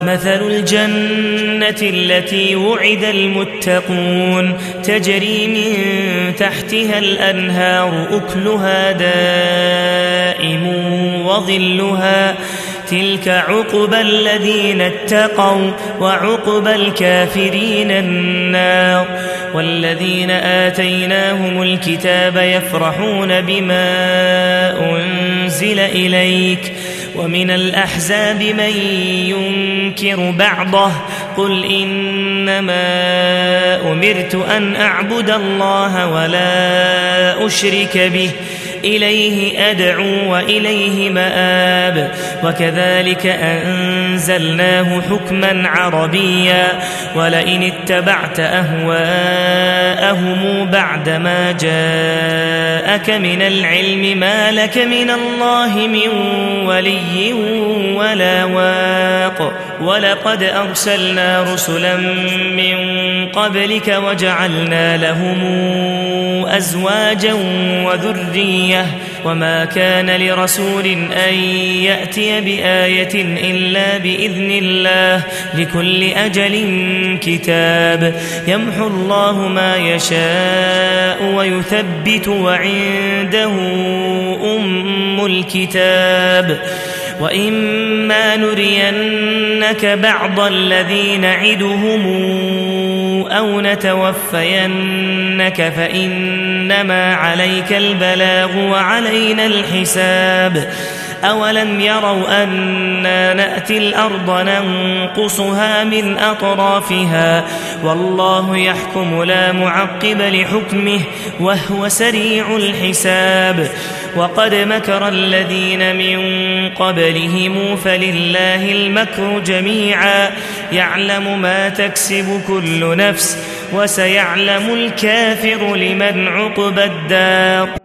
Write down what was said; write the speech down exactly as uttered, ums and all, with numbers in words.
مثل الجنة التي وعد المتقون تجري من تحتها الأنهار أكلها دائم وظلها تلك عقبى الذين اتقوا وعقبى الكافرين النار والذين آتيناهم الكتاب يفرحون بما أنزل إليك ومن الأحزاب من ينكر بعضه قل إنما أمرت أن أعبد الله ولا أشرك به إليه أدعو وإليه مآب وكذلك أنزلناه حكما عربيا ولئن اتبعت أهواءهم بعدما جاءك من العلم ما لك من الله من ولي ولا واق ولقد أرسلنا رسلا من قبلك وجعلنا لهم أزواجا وذرية وما كان لرسول أن يأتي بآية إلا بإذن الله لكل أجل كتاب يمحو الله ما يشاء ويثبت وعنده أم الكتاب وإما نرينك بعض الذي نعدهم أو نتوفينك فإنما عليك البلاغ وعلينا الحساب أولم يروا أنا نأتي الأرض ننقصها من أطرافها والله يحكم لا معقب لحكمه وهو سريع الحساب وقد مكر الذين من قبلهم فلله المكر جميعا يعلم ما تكسب كل نفس وسيعلم الكافر لمن عقبى الدار.